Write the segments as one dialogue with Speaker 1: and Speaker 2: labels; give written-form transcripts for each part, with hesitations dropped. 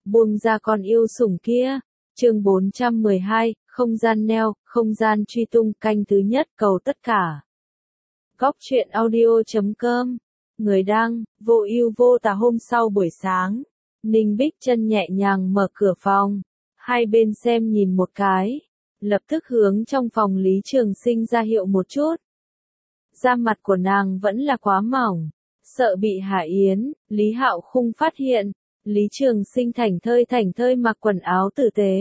Speaker 1: Buông ra con yêu sủng kia. Chương 412, không gian neo, không gian truy tung, canh thứ nhất, cầu tất cả. Góc truyện audio.com. Người đăng, vô ưu vô tà. Hôm sau buổi sáng, Ninh Bích Chân nhẹ nhàng mở cửa phòng. Hai bên xem nhìn một cái. Lập tức hướng trong phòng Lý Trường Sinh ra hiệu một chút. Da mặt của nàng vẫn là quá mỏng. Sợ bị Hạ Yến, Lý Hạo Khung phát hiện. Lý Trường Sinh thảnh thơi mặc quần áo tử tế.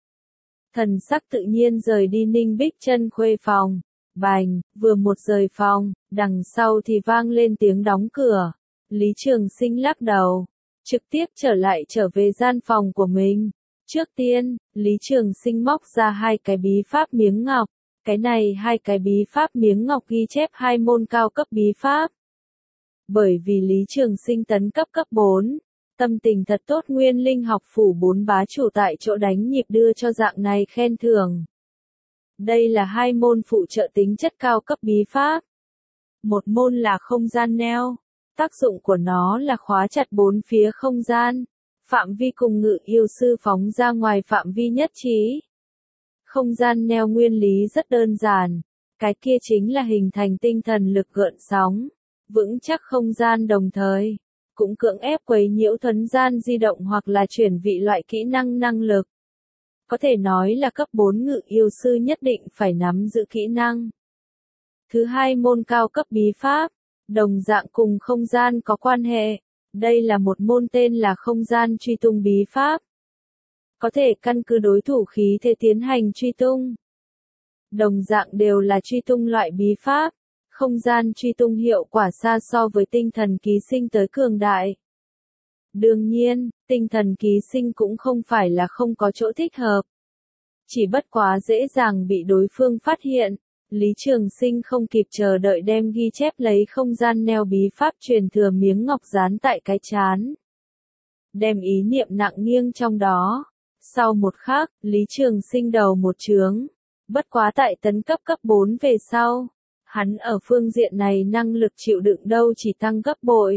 Speaker 1: Thần sắc tự nhiên rời đi Ninh Bích Chân khuê phòng. Bành, vừa một rời phòng, đằng sau thì vang lên tiếng đóng cửa. Lý Trường Sinh lắc đầu, trực tiếp trở về gian phòng của mình. Trước tiên, Lý Trường Sinh móc ra hai cái bí pháp miếng ngọc. Cái này hai cái bí pháp miếng ngọc ghi chép hai môn cao cấp bí pháp. Bởi vì Lý Trường Sinh tấn cấp cấp 4, tâm tình thật tốt, Nguyên Linh học phủ 4 bá chủ tại chỗ đánh nhịp đưa cho dạng này khen thưởng. Đây là hai môn phụ trợ tính chất cao cấp bí pháp. Một môn là không gian neo, tác dụng của nó là khóa chặt bốn phía không gian, phạm vi cùng ngự yêu sư phóng ra ngoài phạm vi nhất trí. Không gian neo nguyên lý rất đơn giản, cái kia chính là hình thành tinh thần lực gợn sóng, vững chắc không gian đồng thời, cũng cưỡng ép quấy nhiễu thuần gian di động hoặc là chuyển vị loại kỹ năng lực. Có thể nói là cấp 4 ngự yêu sư nhất định phải nắm giữ kỹ năng. Thứ hai, môn cao cấp bí pháp, đồng dạng cùng không gian có quan hệ. Đây là một môn tên là không gian truy tung bí pháp. Có thể căn cứ đối thủ khí thế tiến hành truy tung. Đồng dạng đều là truy tung loại bí pháp. Không gian truy tung hiệu quả xa so với tinh thần ký sinh tới cường đại. Đương nhiên, tinh thần ký sinh cũng không phải là không có chỗ thích hợp. Chỉ bất quá dễ dàng bị đối phương phát hiện. Lý Trường Sinh không kịp chờ đợi đem ghi chép lấy không gian neo bí pháp truyền thừa miếng ngọc dán tại cái trán. Đem ý niệm nặng nghiêng trong đó. Sau một khắc, Lý Trường Sinh đầu một chướng. Bất quá tại tấn cấp cấp 4 về sau. Hắn ở phương diện này năng lực chịu đựng đâu chỉ tăng gấp bội.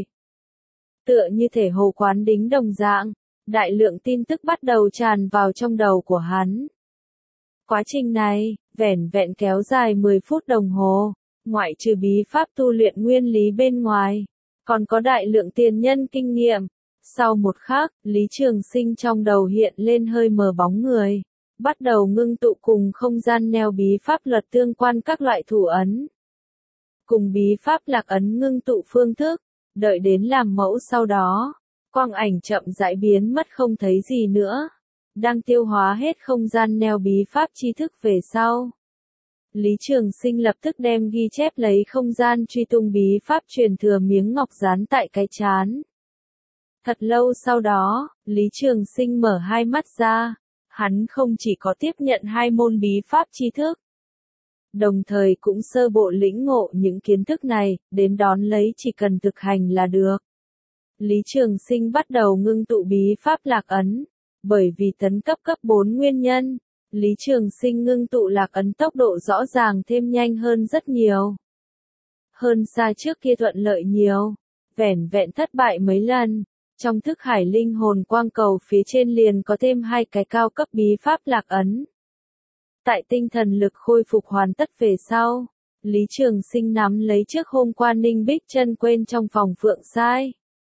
Speaker 1: Tựa như thể hồ quán đính đồng dạng, đại lượng tin tức bắt đầu tràn vào trong đầu của hắn. Quá trình này, vẻn vẹn kéo dài 10 phút đồng hồ, ngoại trừ bí pháp tu luyện nguyên lý bên ngoài, còn có đại lượng tiền nhân kinh nghiệm. Sau một khắc, Lý Trường Sinh trong đầu hiện lên hơi mờ bóng người, bắt đầu ngưng tụ cùng không gian neo bí pháp luật tương quan các loại thủ ấn. Cùng bí pháp lạc ấn ngưng tụ phương thức, đợi đến làm mẫu sau đó, quang ảnh chậm rãi biến mất không thấy gì nữa. Đang tiêu hóa hết không gian neo bí pháp tri thức về sau. Lý Trường Sinh lập tức đem ghi chép lấy không gian truy tung bí pháp truyền thừa miếng ngọc dán tại cái trán. Thật lâu sau đó, Lý Trường Sinh mở hai mắt ra, hắn không chỉ có tiếp nhận hai môn bí pháp tri thức, đồng thời cũng sơ bộ lĩnh ngộ những kiến thức này, đến đón lấy chỉ cần thực hành là được. Lý Trường Sinh bắt đầu ngưng tụ bí pháp lạc ấn. Bởi vì tấn cấp cấp 4 nguyên nhân, Lý Trường Sinh ngưng tụ lạc ấn tốc độ rõ ràng thêm nhanh hơn rất nhiều. Hơn xa trước kia thuận lợi nhiều, vẻn vẹn thất bại mấy lần, trong thức hải linh hồn quang cầu phía trên liền có thêm hai cái cao cấp bí pháp lạc ấn. Tại tinh thần lực khôi phục hoàn tất về sau, Lý Trường Sinh nắm lấy trước hôm qua Ninh Bích Chân quên trong phòng Phượng Sai.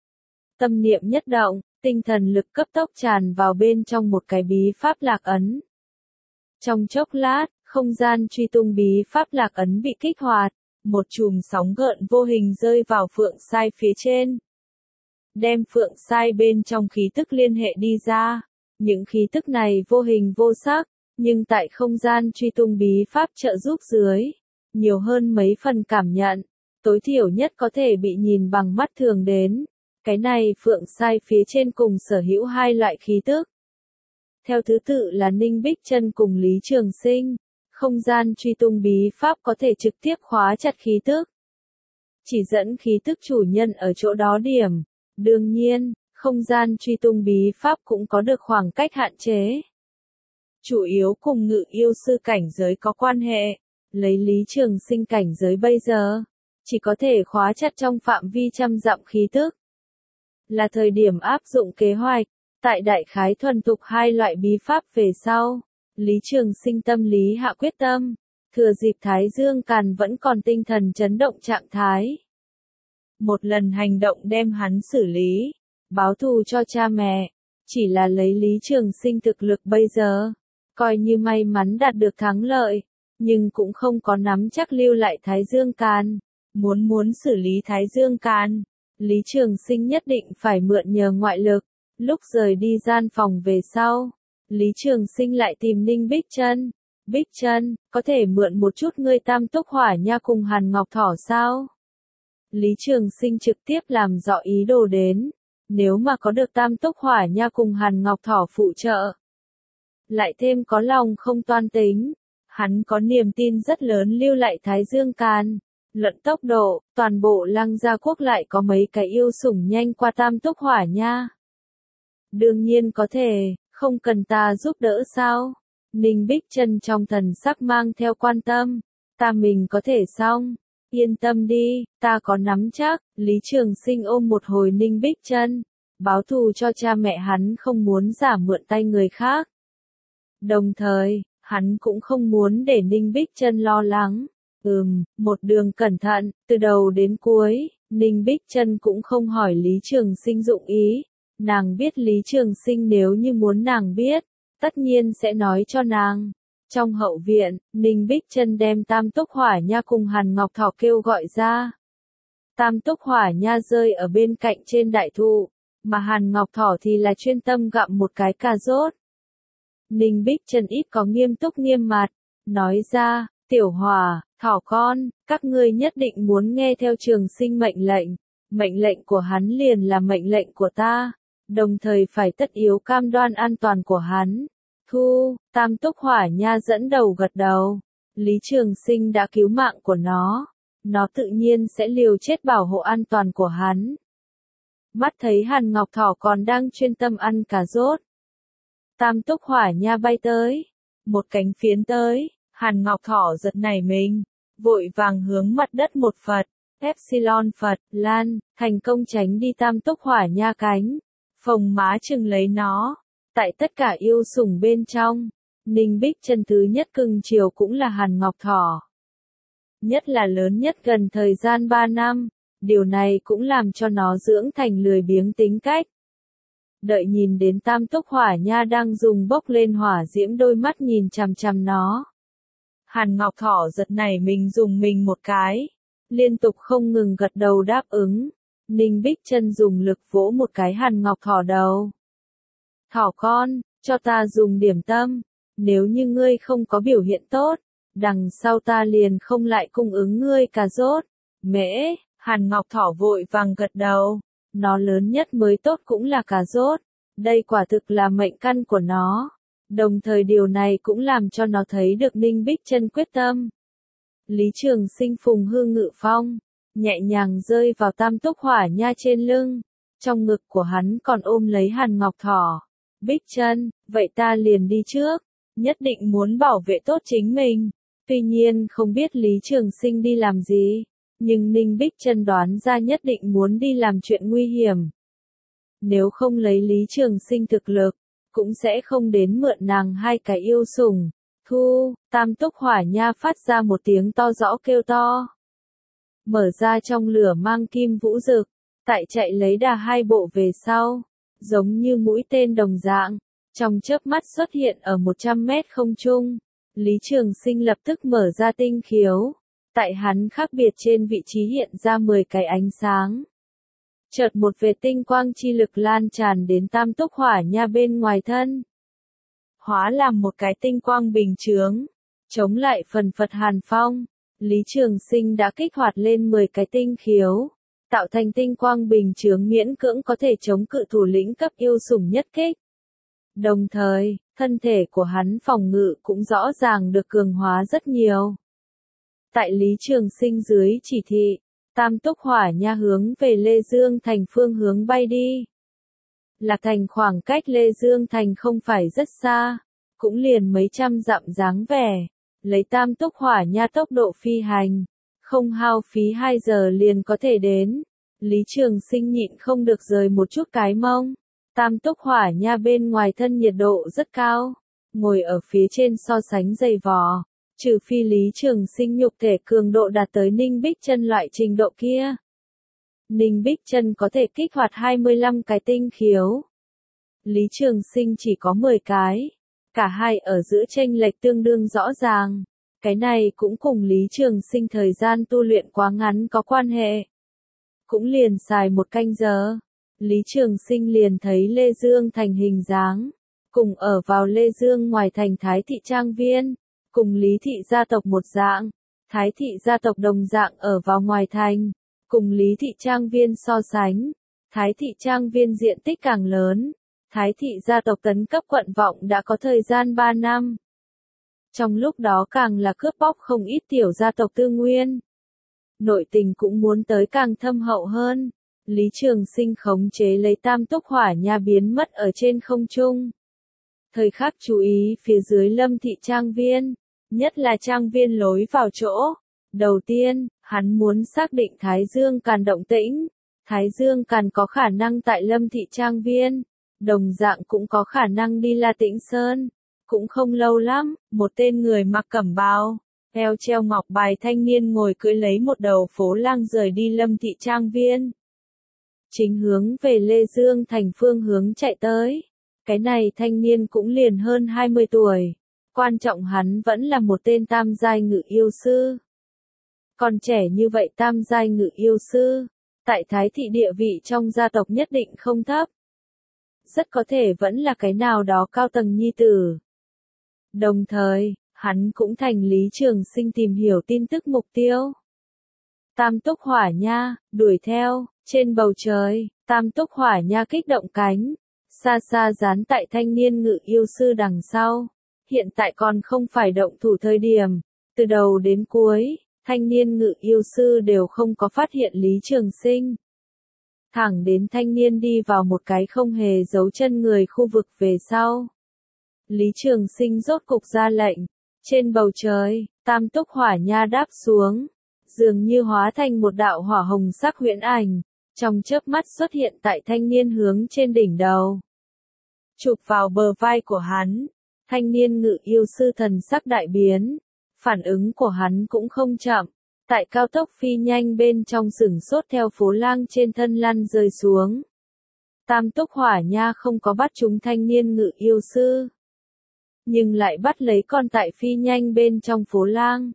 Speaker 1: Tâm niệm nhất động, tinh thần lực cấp tốc tràn vào bên trong một cái bí pháp lạc ấn. Trong chốc lát, không gian truy tung bí pháp lạc ấn bị kích hoạt, một chùm sóng gợn vô hình rơi vào Phượng Sai phía trên. Đem Phượng Sai bên trong khí tức liên hệ đi ra. Những khí tức này vô hình vô sắc, nhưng tại không gian truy tung bí pháp trợ giúp dưới, nhiều hơn mấy phần cảm nhận, tối thiểu nhất có thể bị nhìn bằng mắt thường đến. Cái này Phượng Sai phía trên cùng sở hữu hai loại khí tức. Theo thứ tự là Ninh Bích Chân cùng Lý Trường Sinh, không gian truy tung bí pháp có thể trực tiếp khóa chặt khí tức. Chỉ dẫn khí tức chủ nhân ở chỗ đó điểm. Đương nhiên, không gian truy tung bí pháp cũng có được khoảng cách hạn chế. Chủ yếu cùng ngự yêu sư cảnh giới có quan hệ, lấy Lý Trường Sinh cảnh giới bây giờ, chỉ có thể khóa chặt trong phạm vi trăm dặm khí tức. Là thời điểm áp dụng kế hoạch, Tại đại khái thuần thục hai loại bí pháp về sau, Lý Trường Sinh tâm lý hạ quyết tâm, thừa dịp Thái Dương Càn vẫn còn tinh thần chấn động trạng thái. Một lần hành động đem hắn xử lý, báo thù cho cha mẹ, chỉ là lấy Lý Trường Sinh thực lực bây giờ, coi như may mắn đạt được thắng lợi, nhưng cũng không có nắm chắc lưu lại Thái Dương Càn. Muốn xử lý Thái Dương Càn, Lý Trường Sinh nhất định phải mượn nhờ ngoại lực. Lúc rời đi gian phòng về sau, Lý Trường Sinh lại tìm Ninh Bích Trân. Bích Trân, có thể mượn một chút ngươi Tam Túc Hỏa Nha cùng Hàn Ngọc Thỏ sao? Lý Trường Sinh trực tiếp làm rõ ý đồ đến. Nếu mà có được Tam Túc Hỏa Nha cùng Hàn Ngọc Thỏ phụ trợ, lại thêm có lòng không toan tính, hắn có niềm tin rất lớn lưu lại Thái Dương Càn. Luận tốc độ, toàn bộ Lăng Gia Quốc lại có mấy cái yêu sủng nhanh qua Tam Túc Hỏa Nha. Đương nhiên có thể, không cần ta giúp đỡ sao? Ninh Bích Trân trong thần sắc mang theo quan tâm. Ta mình có thể xong. Yên tâm đi, ta có nắm chắc. Lý Trường Sinh ôm một hồi Ninh Bích Trân, báo thù cho cha mẹ hắn không muốn giả mượn tay người khác. Đồng thời, hắn cũng không muốn để Ninh Bích Trân lo lắng. Một đường cẩn thận, từ đầu đến cuối, Ninh Bích Trân cũng không hỏi Lý Trường Sinh dụng ý. Nàng biết Lý Trường Sinh nếu như muốn nàng biết, tất nhiên sẽ nói cho nàng. Trong hậu viện, Ninh Bích Trân đem Tam Túc Hỏa Nha cùng Hàn Ngọc Thỏ kêu gọi ra. Tam Túc Hỏa Nha rơi ở bên cạnh trên đại thụ, mà Hàn Ngọc Thỏ thì là chuyên tâm gặm một cái cà rốt. Ninh Bích Trân ít có nghiêm túc nghiêm mặt, nói ra, Tiểu Hỏa, Thỏ con, các ngươi nhất định muốn nghe theo Trường Sinh mệnh lệnh. Mệnh lệnh của hắn liền là mệnh lệnh của ta. Đồng thời phải tất yếu cam đoan an toàn của hắn. Thu, Tam Túc Hỏa Nha dẫn đầu gật đầu. Lý Trường Sinh đã cứu mạng của nó tự nhiên sẽ liều chết bảo hộ an toàn của hắn. Mắt thấy Hàn Ngọc Thỏ còn đang chuyên tâm ăn cà rốt, Tam Túc Hỏa Nha bay tới, một cánh phiến tới, Hàn Ngọc Thỏ giật nảy mình, vội vàng hướng mặt đất một Phật, Epsilon Phật, Lan, thành công tránh đi Tam Túc Hỏa Nha cánh. Phồng má chừng lấy nó. Tại tất cả yêu sủng bên trong, Ninh Bích Trân thứ nhất cưng chiều cũng là Hàn Ngọc Thỏ. Nhất là lớn nhất gần thời gian 3 năm, điều này cũng làm cho nó dưỡng thành lười biếng tính cách. Đợi nhìn đến Tam Túc Hỏa Nha đang dùng bốc lên hỏa diễm đôi mắt nhìn chằm chằm nó. Hàn Ngọc Thỏ giật nảy mình dùng mình một cái, liên tục không ngừng gật đầu đáp ứng. Ninh Bích Trân dùng lực vỗ một cái Hàn Ngọc Thỏ đầu. Thỏ con, cho ta dùng điểm tâm, nếu như ngươi không có biểu hiện tốt, đằng sau ta liền không lại cung ứng ngươi cà rốt. Mễ, Hàn Ngọc Thỏ vội vàng gật đầu, nó lớn nhất mới tốt cũng là cà rốt, đây quả thực là mệnh căn của nó. Đồng thời điều này cũng làm cho nó thấy được Ninh Bích Trân quyết tâm. Lý Trường Sinh phùng hương ngự phong, nhẹ nhàng rơi vào Tam Túc Hỏa Nha trên lưng, trong ngực của hắn còn ôm lấy Hàn Ngọc Thỏ. Bích Trân, vậy ta liền đi trước, nhất định muốn bảo vệ tốt chính mình. Tuy nhiên không biết Lý Trường Sinh đi làm gì, nhưng Ninh Bích Trân đoán ra nhất định muốn đi làm chuyện nguy hiểm. Nếu không lấy Lý Trường Sinh thực lực, cũng sẽ không đến mượn nàng hai cái yêu sủng. Thu, Tam Túc Hỏa Nha phát ra một tiếng to rõ kêu to. Mở ra trong lửa mang kim vũ rực, tại chạy lấy đà hai bộ về sau, giống như mũi tên đồng dạng, trong chớp mắt xuất hiện ở 100 mét không trung. Lý Trường Sinh lập tức mở ra tinh khiếu, tại hắn khác biệt trên vị trí hiện ra 10 cái ánh sáng. Chợt một vệt tinh quang chi lực lan tràn đến Tam Túc Hỏa Nha bên ngoài thân, hóa làm một cái tinh quang bình chướng, chống lại phần phật hàn phong. Lý Trường Sinh đã kích hoạt lên 10 cái tinh khiếu, tạo thành tinh quang bình chướng miễn cưỡng có thể chống cự thủ lĩnh cấp yêu sủng nhất kích. Đồng thời, thân thể của hắn phòng ngự cũng rõ ràng được cường hóa rất nhiều. Tại Lý Trường Sinh dưới chỉ thị, Tam Túc Hỏa Nha hướng về Lê Dương Thành phương hướng bay đi. Lạc Thành khoảng cách Lê Dương Thành không phải rất xa, cũng liền mấy trăm dặm dáng vẻ. Lấy Tam Túc Hỏa Nha tốc độ phi hành, không hao phí 2 giờ liền có thể đến. Lý Trường Sinh nhịn không được rời một chút cái mông. Tam túc hỏa nha bên ngoài thân nhiệt độ rất cao, ngồi ở phía trên so sánh dày vò, trừ phi Lý Trường Sinh nhục thể cường độ đạt tới Ninh Bích Chân loại trình độ kia. Ninh Bích Chân có thể kích hoạt 25 cái tinh khiếu. Lý Trường Sinh chỉ có 10 cái. Cả hai ở giữa chênh lệch tương đương rõ ràng. Cái này cũng cùng Lý Trường Sinh thời gian tu luyện quá ngắn có quan hệ. Cũng liền xài 1 canh giờ. Lý Trường Sinh liền thấy Lê Dương thành hình dáng. Cùng ở vào Lê Dương ngoài thành Thái thị trang viên. Cùng Lý thị gia tộc một dạng. Thái thị gia tộc đồng dạng ở vào ngoài thành. Cùng Lý thị trang viên so sánh. Thái thị trang viên diện tích càng lớn. Thái thị gia tộc tấn cấp quận vọng đã có thời gian 3 năm. Trong lúc đó càng là cướp bóc không ít tiểu gia tộc tư nguyên. Nội tình cũng muốn tới càng thâm hậu hơn. Lý Trường Sinh khống chế lấy tam túc hỏa nha biến mất ở trên không trung. Thời khắc chú ý phía dưới Lâm thị trang viên, nhất là trang viên lối vào chỗ. Đầu tiên, hắn muốn xác định Thái Dương Càn động tĩnh. Thái Dương Càn có khả năng tại Lâm thị trang viên, đồng dạng cũng có khả năng đi La Tĩnh Sơn. Cũng không lâu lắm, một tên người mặc cẩm bào, eo treo ngọc bài thanh niên ngồi cưỡi lấy một đầu phố lang rời đi Lâm thị trang viên. Chính hướng về Lê Dương thành phương hướng chạy tới. Cái này thanh niên cũng liền hơn 20 tuổi. Quan trọng hắn vẫn là một tên tam giai ngự yêu sư. Còn trẻ như vậy tam giai ngự yêu sư, tại Thái thị địa vị trong gia tộc nhất định không thấp. Rất có thể vẫn là cái nào đó cao tầng nhi tử. Đồng thời, hắn cũng thành Lý Trường Sinh tìm hiểu tin tức mục tiêu. Tam túc hỏa nha, đuổi theo, trên bầu trời, tam túc hỏa nha kích động cánh, xa xa dán tại thanh niên ngự yêu sư đằng sau. Hiện tại còn không phải động thủ thời điểm, từ đầu đến cuối, thanh niên ngự yêu sư đều không có phát hiện Lý Trường Sinh. Thẳng đến thanh niên đi vào một cái không hề giấu chân người khu vực về sau. Lý Trường Sinh rốt cục ra lệnh, trên bầu trời, tam túc hỏa nha đáp xuống, dường như hóa thành một đạo hỏa hồng sắc huyễn ảnh, trong chớp mắt xuất hiện tại thanh niên hướng trên đỉnh đầu. Chụp vào bờ vai của hắn, thanh niên ngự yêu sư thần sắc đại biến, phản ứng của hắn cũng không chậm, tại cao tốc phi nhanh bên trong sửng sốt theo phố lang trên thân lăn rơi xuống. Tam túc hỏa nha không có bắt chúng thanh niên ngự yêu sư, nhưng lại bắt lấy con tại phi nhanh bên trong phố lang.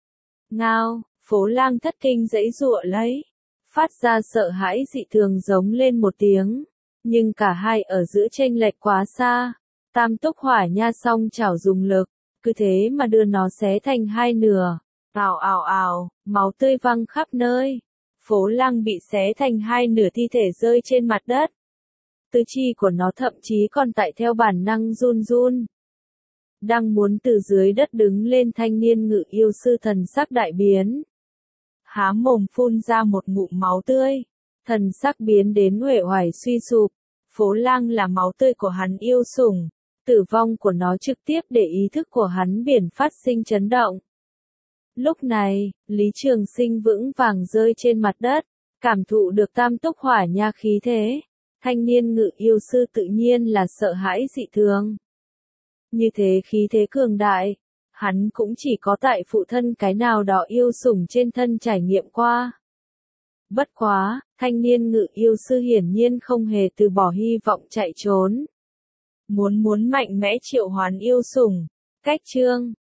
Speaker 1: Ngao, phố lang thất kinh giãy giụa lấy, phát ra sợ hãi dị thường giống lên một tiếng, nhưng cả hai ở giữa chênh lệch quá xa. Tam túc hỏa nha song chảo dùng lực, cứ thế mà đưa nó xé thành hai nửa. Ào ào ào, máu tươi văng khắp nơi. Phố lang bị xé thành hai nửa, thi thể rơi trên mặt đất. Tứ chi của nó thậm chí còn tại theo bản năng run run. Đang muốn từ dưới đất đứng lên, thanh niên ngự yêu sư thần sắc đại biến. Há mồm phun ra một ngụm máu tươi. Thần sắc biến đến uể oải suy sụp. Phố lang là máu tươi của hắn yêu sủng. Tử vong của nó trực tiếp để ý thức của hắn biển phát sinh chấn động. Lúc này, Lý Trường Sinh vững vàng rơi trên mặt đất, cảm thụ được tam túc hỏa nha khí thế. Thanh niên ngự yêu sư tự nhiên là sợ hãi dị thường. Như thế khí thế cường đại, hắn cũng chỉ có tại phụ thân cái nào đó yêu sủng trên thân trải nghiệm qua. Bất quá, thanh niên ngự yêu sư hiển nhiên không hề từ bỏ hy vọng chạy trốn. Muốn mạnh mẽ triệu hoán yêu sủng. Cách chương